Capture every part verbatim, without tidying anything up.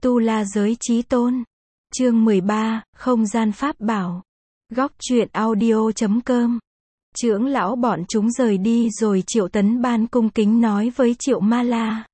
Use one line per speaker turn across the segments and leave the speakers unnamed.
Tu La Giới Chí Tôn. Chương mười ba, Không gian pháp bảo. Góc truyện audio chấm com. Trưởng lão bọn chúng rời đi rồi Triệu Tấn Ban cung kính nói với Triệu Ma La.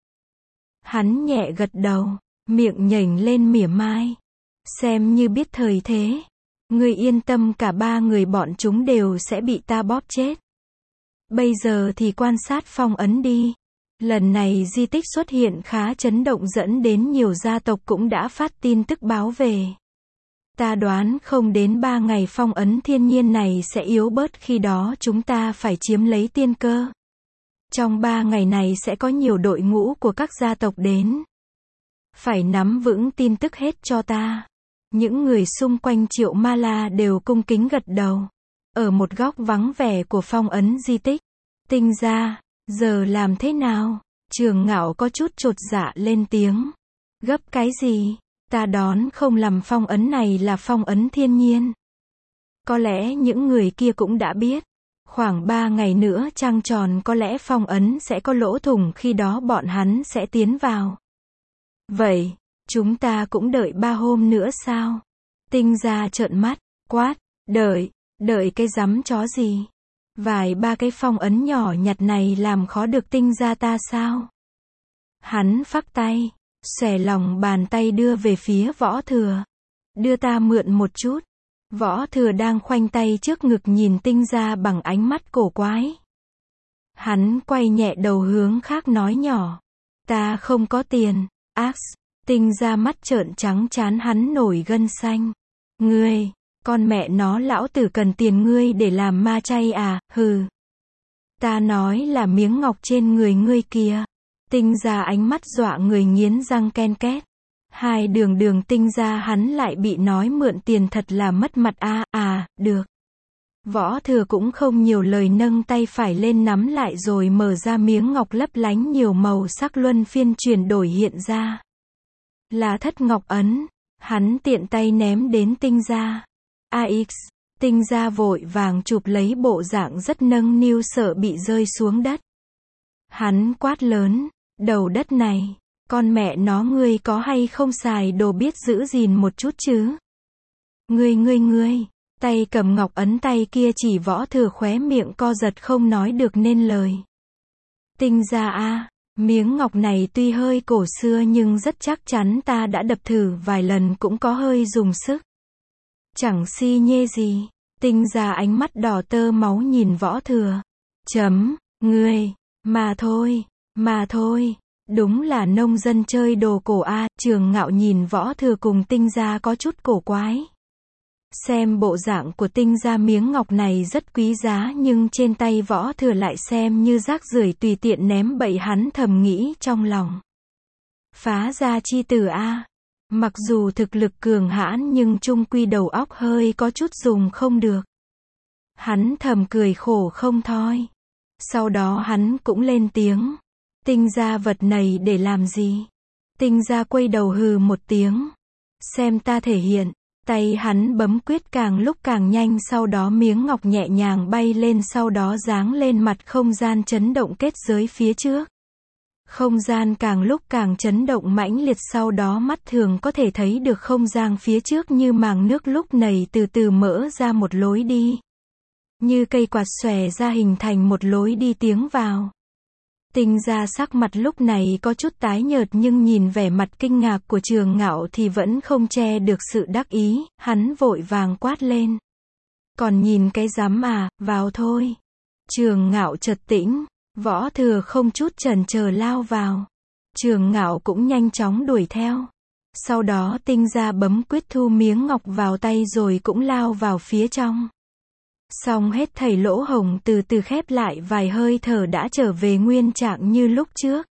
Hắn nhẹ gật đầu, miệng nhểnh lên mỉa mai. Xem như biết thời thế. Ngươi yên tâm, cả ba người bọn chúng đều sẽ bị ta bóp chết. Bây giờ thì quan sát phong ấn đi. Lần này di tích xuất hiện khá chấn động dẫn đến nhiều gia tộc cũng đã phát tin tức báo về. Ta đoán không đến ba ngày phong ấn thiên nhiên này sẽ yếu bớt, khi đó chúng ta phải chiếm lấy tiên cơ. Trong ba ngày này sẽ có nhiều đội ngũ của các gia tộc đến. Phải nắm vững tin tức hết cho ta. Những người xung quanh Triệu Ma La đều cung kính gật đầu. Ở một góc vắng vẻ của phong ấn di tích, Tinh gia, giờ làm thế nào? Trường Ngạo có chút chột dạ lên tiếng. Gấp cái gì? Ta đoán không lầm phong ấn này là phong ấn thiên nhiên. Có lẽ những người kia cũng đã biết. Khoảng ba ngày nữa trăng tròn, có lẽ phong ấn sẽ có lỗ thủng, khi đó bọn hắn sẽ tiến vào. Vậy, chúng ta cũng đợi ba hôm nữa sao? Tinh gia trợn mắt, quát, đợi, đợi cái rắm chó gì? Vài ba cái phong ấn nhỏ nhặt này làm khó được Tinh gia ta sao? Hắn phắc tay, xòe lòng bàn tay đưa về phía Võ Thừa. Đưa ta mượn một chút. Võ Thừa đang khoanh tay trước ngực nhìn Tinh gia bằng ánh mắt cổ quái. Hắn quay nhẹ đầu hướng khác nói nhỏ. Ta không có tiền. Ax. Tinh gia mắt trợn trắng, chán hắn nổi gân xanh. Ngươi, con mẹ nó, lão tử cần tiền ngươi để làm ma chay à? Hừ. Ta nói là miếng ngọc trên người ngươi kìa. Tinh gia ánh mắt dọa người nghiến răng ken két. Hai đường đường Tinh gia hắn lại bị nói mượn tiền, thật là mất mặt a. À, à, được. Võ Thừa cũng không nhiều lời, nâng tay phải lên nắm lại rồi mở ra miếng ngọc lấp lánh nhiều màu sắc luân phiên chuyển đổi hiện ra. Là Thất Ngọc Ấn. Hắn tiện tay ném đến Tinh gia. a ích. Tinh gia vội vàng chụp lấy, bộ dạng rất nâng niu sợ bị rơi xuống đất. Hắn quát lớn, đầu đất này, con mẹ nó ngươi có hay không xài đồ biết giữ gìn một chút chứ? Ngươi ngươi ngươi, tay cầm ngọc ấn tay kia chỉ Võ Thừa, khóe miệng co giật không nói được nên lời. Tinh gia a, miếng ngọc này tuy hơi cổ xưa nhưng rất chắc chắn, ta đã đập thử vài lần cũng có hơi dùng sức. Chẳng si nhê gì. Tinh gia ánh mắt đỏ tơ máu nhìn Võ Thừa. Chấm, ngươi, mà thôi, mà thôi, đúng là nông dân chơi đồ cổ a. Trường Ngạo nhìn Võ Thừa cùng Tinh gia có chút cổ quái. Xem bộ dạng của Tinh gia, miếng ngọc này rất quý giá nhưng trên tay Võ Thừa lại xem như rác rưởi, tùy tiện ném bậy. Hắn thầm nghĩ trong lòng. Phá gia chi tử a. Mặc dù thực lực cường hãn nhưng chung quy đầu óc hơi có chút dùng không được. Hắn thầm cười khổ không thôi. Sau đó hắn cũng lên tiếng. Tinh gia vật này để làm gì? Tinh gia quay đầu hừ một tiếng. Xem ta thể hiện. Tay hắn bấm quyết càng lúc càng nhanh, sau đó miếng ngọc nhẹ nhàng bay lên, sau đó giáng lên mặt không gian chấn động kết giới phía trước. Không gian càng lúc càng chấn động mãnh liệt, sau đó mắt thường có thể thấy được không gian phía trước như màng nước lúc này từ từ mở ra một lối đi. Như cây quạt xòe ra hình thành một lối đi tiến vào. Tinh gia sắc mặt lúc này có chút tái nhợt nhưng nhìn vẻ mặt kinh ngạc của Trường Ngạo thì vẫn không che được sự đắc ý, hắn vội vàng quát lên. Còn nhìn cái rắm à, vào thôi. Trường Ngạo chợt tĩnh. Võ Thừa không chút chần chờ lao vào. Trường Ngạo cũng nhanh chóng đuổi theo. Sau đó Tinh gia bấm quyết thu miếng ngọc vào tay rồi cũng lao vào phía trong. Xong hết thảy lỗ hổng từ từ khép lại, vài hơi thở đã trở về nguyên trạng như lúc trước.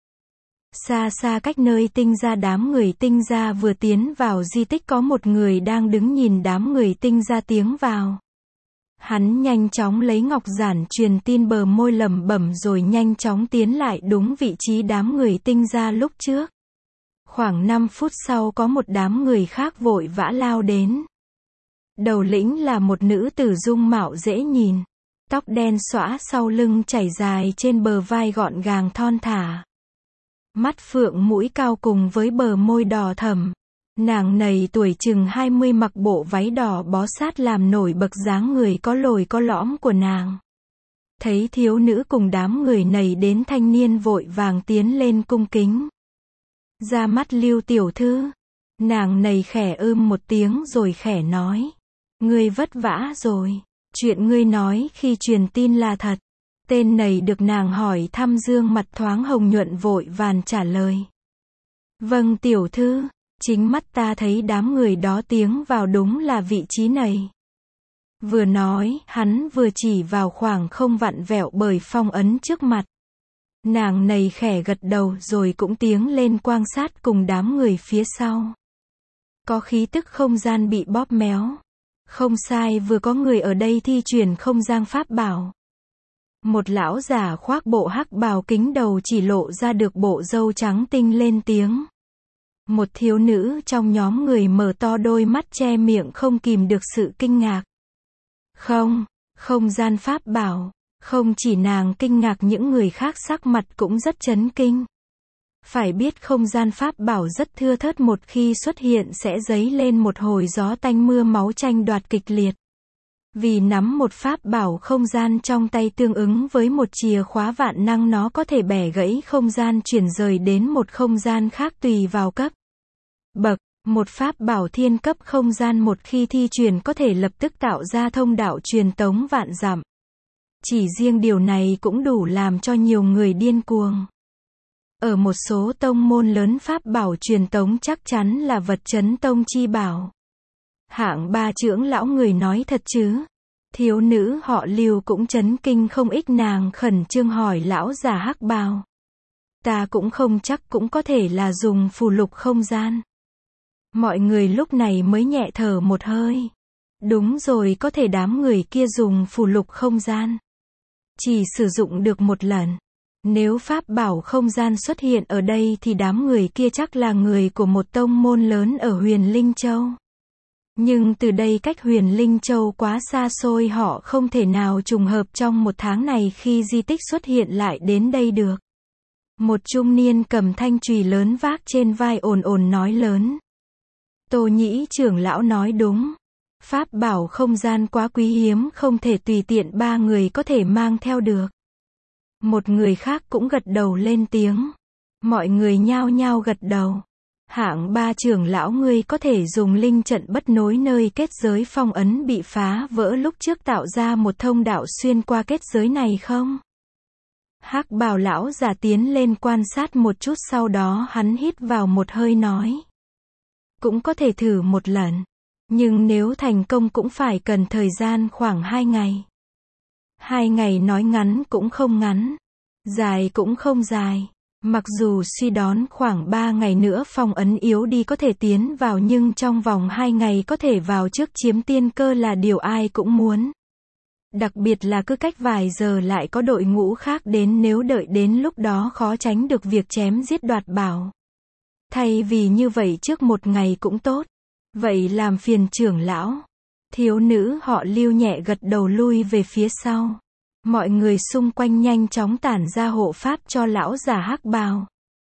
Xa xa cách nơi Tinh gia, đám người Tinh gia vừa tiến vào di tích, có một người đang đứng nhìn đám người Tinh gia tiến vào. Hắn nhanh chóng lấy ngọc giản truyền tin, bờ môi lẩm bẩm rồi nhanh chóng tiến lại đúng vị trí đám người Tinh gia lúc trước. Khoảng năm phút sau có một đám người khác vội vã lao đến. Đầu lĩnh là một nữ tử dung mạo dễ nhìn. Tóc đen xõa sau lưng chảy dài trên bờ vai gọn gàng thon thả. Mắt phượng mũi cao cùng với bờ môi đỏ thẫm. Nàng này tuổi chừng hai mươi mặc bộ váy đỏ bó sát làm nổi bật dáng người có lồi có lõm của nàng. Thấy thiếu nữ cùng đám người này đến, thanh niên vội vàng tiến lên cung kính. Ra mắt Lưu tiểu thư. Nàng này khẽ ưm một tiếng rồi khẽ nói. Ngươi vất vả rồi. Chuyện ngươi nói khi truyền tin là thật. Tên này được nàng hỏi thăm dương mặt thoáng hồng nhuận vội vàng trả lời. Vâng tiểu thư, chính mắt ta thấy đám người đó tiến vào đúng là vị trí này. Vừa nói, hắn vừa chỉ vào khoảng không vặn vẹo bởi phong ấn trước mặt. Nàng này khẽ gật đầu rồi cũng tiến lên quan sát cùng đám người phía sau. Có khí tức không gian bị bóp méo. Không sai, vừa có người ở đây thi chuyển không gian pháp bảo. Một lão giả khoác bộ hắc bào kính đầu chỉ lộ ra được bộ râu trắng tinh lên tiếng. Một thiếu nữ trong nhóm người mở to đôi mắt che miệng không kìm được sự kinh ngạc. Không, không gian pháp bảo. Không chỉ nàng kinh ngạc, những người khác sắc mặt cũng rất chấn kinh. Phải biết không gian pháp bảo rất thưa thớt, một khi xuất hiện sẽ dấy lên một hồi gió tanh mưa máu tranh đoạt kịch liệt. Vì nắm một pháp bảo không gian trong tay tương ứng với một chìa khóa vạn năng, nó có thể bẻ gãy không gian chuyển rời đến một không gian khác tùy vào cấp bậc. Một pháp bảo thiên cấp không gian một khi thi truyền có thể lập tức tạo ra thông đạo truyền tống vạn dặm. Chỉ riêng điều này cũng đủ làm cho nhiều người điên cuồng. Ở một số tông môn lớn, pháp bảo truyền tống chắc chắn là vật chấn tông chi bảo. Hạng ba trưởng lão người nói thật chứ? Thiếu nữ họ Lưu cũng chấn kinh không ít, nàng khẩn trương hỏi lão già hắc bào. Ta cũng không chắc, cũng có thể là dùng phù lục không gian. Mọi người lúc này mới nhẹ thở một hơi. Đúng rồi, có thể đám người kia dùng phù lục không gian. Chỉ sử dụng được một lần. Nếu pháp bảo không gian xuất hiện ở đây thì đám người kia chắc là người của một tông môn lớn ở Huyền Linh Châu. Nhưng từ đây cách Huyền Linh Châu quá xa xôi, họ không thể nào trùng hợp trong một tháng này khi di tích xuất hiện lại đến đây được. Một trung niên cầm thanh chùy lớn vác trên vai ồn ồn nói lớn. Tô Nhĩ trưởng lão nói đúng. Pháp bảo không gian quá quý hiếm, không thể tùy tiện ba người có thể mang theo được. Một người khác cũng gật đầu lên tiếng. Mọi người nhao nhao gật đầu. Hạng ba trưởng lão, ngươi có thể dùng linh trận bất nối nơi kết giới phong ấn bị phá vỡ lúc trước tạo ra một thông đạo xuyên qua kết giới này không? Hắc bào lão già tiến lên quan sát một chút, sau đó hắn hít vào một hơi nói. Cũng có thể thử một lần. Nhưng nếu thành công cũng phải cần thời gian khoảng hai ngày. Hai ngày nói ngắn cũng không ngắn. Dài cũng không dài. Mặc dù suy đoán khoảng ba ngày nữa phong ấn yếu đi có thể tiến vào, nhưng trong vòng hai ngày có thể vào trước chiếm tiên cơ là điều ai cũng muốn. Đặc biệt là cứ cách vài giờ lại có đội ngũ khác đến, nếu đợi đến lúc đó khó tránh được việc chém giết đoạt bảo. Thay vì như vậy trước một ngày cũng tốt. Vậy làm phiền trưởng lão. Thiếu nữ họ Lưu nhẹ gật đầu lui về phía sau. Mọi người xung quanh nhanh chóng tản ra hộ pháp cho lão già hắc bào.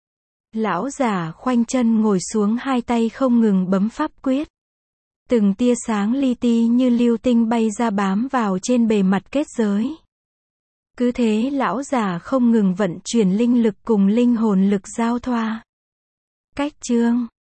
Lão già khoanh chân ngồi xuống, hai tay không ngừng bấm pháp quyết. Từng tia sáng li ti như lưu tinh bay ra bám vào trên bề mặt kết giới. Cứ thế lão già không ngừng vận chuyển linh lực cùng linh hồn lực giao thoa. Cách chương